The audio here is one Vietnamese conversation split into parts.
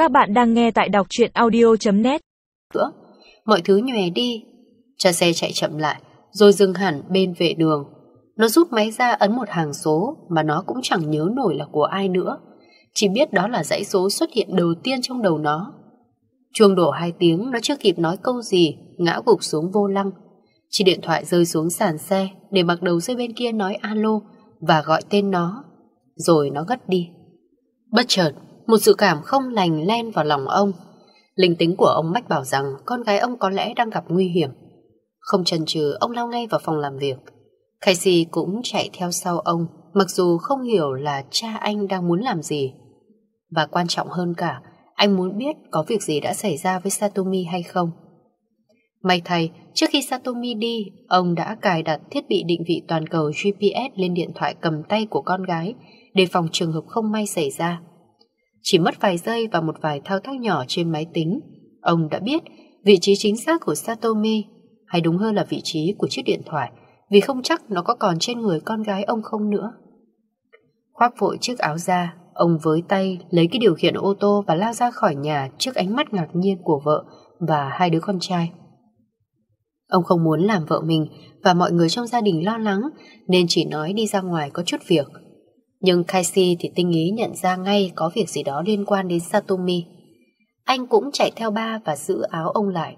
Các bạn đang nghe tại đọc truyện audio.net. Mọi thứ nhòe đi. Cha xe chạy chậm lại, rồi dừng hẳn bên vệ đường. Nó rút máy ra ấn một hàng số mà nó cũng chẳng nhớ nổi là của ai nữa. Chỉ biết đó là dãy số xuất hiện đầu tiên trong đầu nó. Chuông đổ 2 tiếng, nó chưa kịp nói câu gì, ngã gục xuống vô lăng. Chỉ điện thoại rơi xuống sàn xe để mặc đầu dây bên kia nói alo và gọi tên nó. Rồi nó ngất đi. Bất chợt, một dự cảm không lành len vào lòng ông. Linh tính của ông mách bảo rằng con gái ông có lẽ đang gặp nguy hiểm. Không chần chừ, ông lao ngay vào phòng làm việc. Casey cũng chạy theo sau ông, mặc dù không hiểu là cha anh đang muốn làm gì. Và quan trọng hơn cả, anh muốn biết có việc gì đã xảy ra với Satomi hay không. May thay, trước khi Satomi đi, ông đã cài đặt thiết bị định vị toàn cầu GPS lên điện thoại cầm tay của con gái để phòng trường hợp không may xảy ra. Chỉ mất vài giây và một vài thao tác nhỏ trên máy tính, ông đã biết vị trí chính xác của Satomi, hay đúng hơn là vị trí của chiếc điện thoại, vì không chắc nó có còn trên người con gái ông không nữa. Khoác vội chiếc áo ra, ông với tay lấy cái điều khiển ô tô và lao ra khỏi nhà trước ánh mắt ngạc nhiên của vợ và 2 đứa con trai. Ông không muốn làm vợ mình và mọi người trong gia đình lo lắng nên chỉ nói đi ra ngoài có chút việc. Nhưng Casey thì tinh ý nhận ra ngay có việc gì đó liên quan đến Satomi. Anh cũng chạy theo ba và giữ áo ông lại.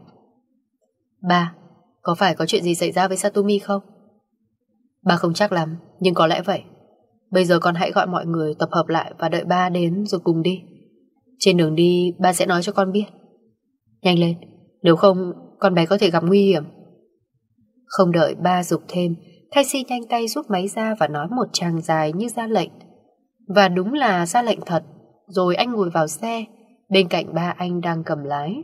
Ba, có phải có chuyện gì xảy ra với Satomi không? Ba không chắc lắm, nhưng có lẽ vậy. Bây giờ con hãy gọi mọi người tập hợp lại và đợi ba đến rồi cùng đi. Trên đường đi ba sẽ nói cho con biết. Nhanh lên, nếu không con bé có thể gặp nguy hiểm. Không đợi ba giục thêm, Casey nhanh tay rút máy ra và nói một tràng dài như ra lệnh. Và đúng là ra lệnh thật. Rồi anh ngồi vào xe, bên cạnh ba anh đang cầm lái.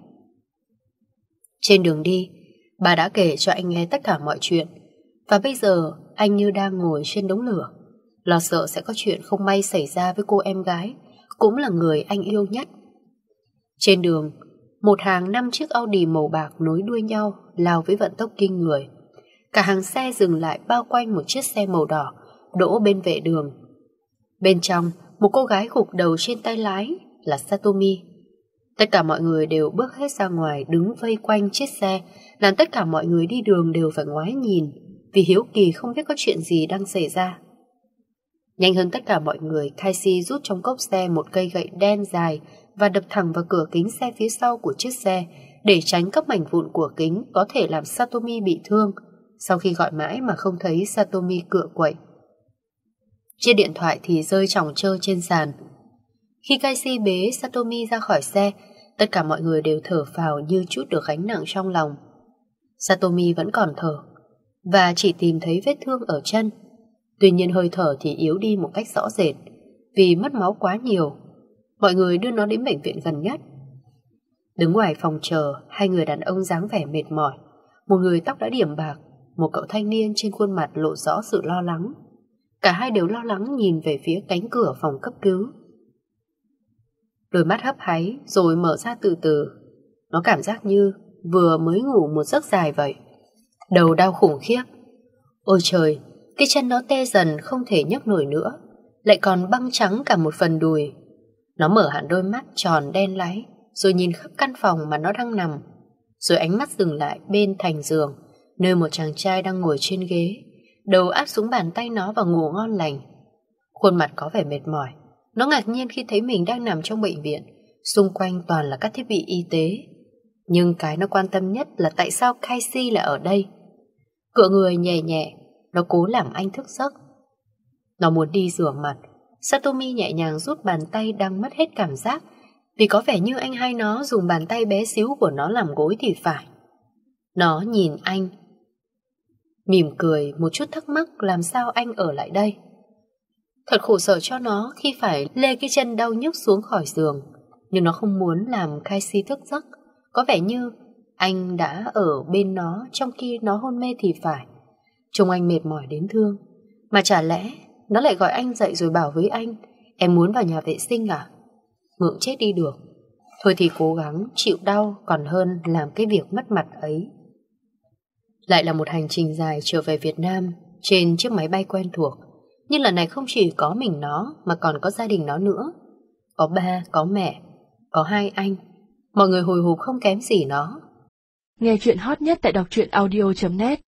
Trên đường đi, bà đã kể cho anh nghe tất cả mọi chuyện. Và bây giờ anh như đang ngồi trên đống lửa, lo sợ sẽ có chuyện không may xảy ra với cô em gái, cũng là người anh yêu nhất. Trên đường, một hàng 5 chiếc Audi màu bạc nối đuôi nhau lao với vận tốc kinh người. Cả hàng xe dừng lại bao quanh một chiếc xe màu đỏ đỗ bên vệ đường. Bên trong, một cô gái gục đầu trên tay lái là Satomi. Tất cả mọi người đều bước hết ra ngoài đứng vây quanh chiếc xe, làm tất cả mọi người đi đường đều phải ngoái nhìn vì hiếu kỳ không biết có chuyện gì đang xảy ra. Nhanh hơn tất cả mọi người, Casey rút trong cốp xe một cây gậy đen dài và đập thẳng vào cửa kính xe phía sau của chiếc xe để tránh các mảnh vụn của kính có thể làm Satomi bị thương. Sau khi gọi mãi mà không thấy Satomi cựa quậy. Chiếc điện thoại thì rơi chỏng trơ trên sàn. Khi Casey bế Satomi ra khỏi xe, tất cả mọi người đều thở phào như trút được gánh nặng trong lòng. Satomi vẫn còn thở và chỉ tìm thấy vết thương ở chân. Tuy nhiên hơi thở thì yếu đi một cách rõ rệt vì mất máu quá nhiều. Mọi người đưa nó đến bệnh viện gần nhất. Đứng ngoài phòng chờ, 2 người đàn ông dáng vẻ mệt mỏi. Một người tóc đã điểm bạc, một cậu thanh niên trên khuôn mặt lộ rõ sự lo lắng. Cả hai đều lo lắng nhìn về phía cánh cửa phòng cấp cứu. Đôi mắt hấp háy rồi mở ra từ từ. Nó cảm giác như vừa mới ngủ một giấc dài vậy. Đầu đau khủng khiếp. Ôi trời, cái chân nó tê dần không thể nhấc nổi nữa, lại còn băng trắng cả một phần đùi. Nó mở hẳn đôi mắt tròn đen láy, rồi nhìn khắp căn phòng mà nó đang nằm. Rồi ánh mắt dừng lại bên thành giường, nơi một chàng trai đang ngồi trên ghế, đầu áp xuống bàn tay nó và ngủ ngon lành. Khuôn mặt có vẻ mệt mỏi. Nó ngạc nhiên khi thấy mình đang nằm trong bệnh viện, xung quanh toàn là các thiết bị y tế. Nhưng cái nó quan tâm nhất là tại sao Casey lại ở đây. Cựa người nhẹ nhẹ, nó cố làm anh thức giấc. Nó muốn đi rửa mặt. Satomi nhẹ nhàng rút bàn tay đang mất hết cảm giác, vì có vẻ như anh hai nó dùng bàn tay bé xíu của nó làm gối thì phải. Nó nhìn anh, mỉm cười một chút thắc mắc làm sao anh ở lại đây. Thật khổ sở cho nó khi phải lê cái chân đau nhức xuống khỏi giường. Nhưng nó không muốn làm Casey thức giấc. Có vẻ như anh đã ở bên nó trong khi nó hôn mê thì phải. Trông anh mệt mỏi đến thương. Mà chả lẽ nó lại gọi anh dậy rồi bảo với anh: em muốn vào nhà vệ sinh à? Ngượng chết đi được. Thôi thì cố gắng chịu đau còn hơn làm cái việc mất mặt ấy. Lại là một hành trình dài trở về Việt Nam trên chiếc máy bay quen thuộc. Nhưng lần này không chỉ có mình nó mà còn có gia đình nó nữa. Có ba, có mẹ. có hai anh. Mọi người hồi hộp không kém gì nó. Nghe chuyện hot nhất tại đọc truyện audio.net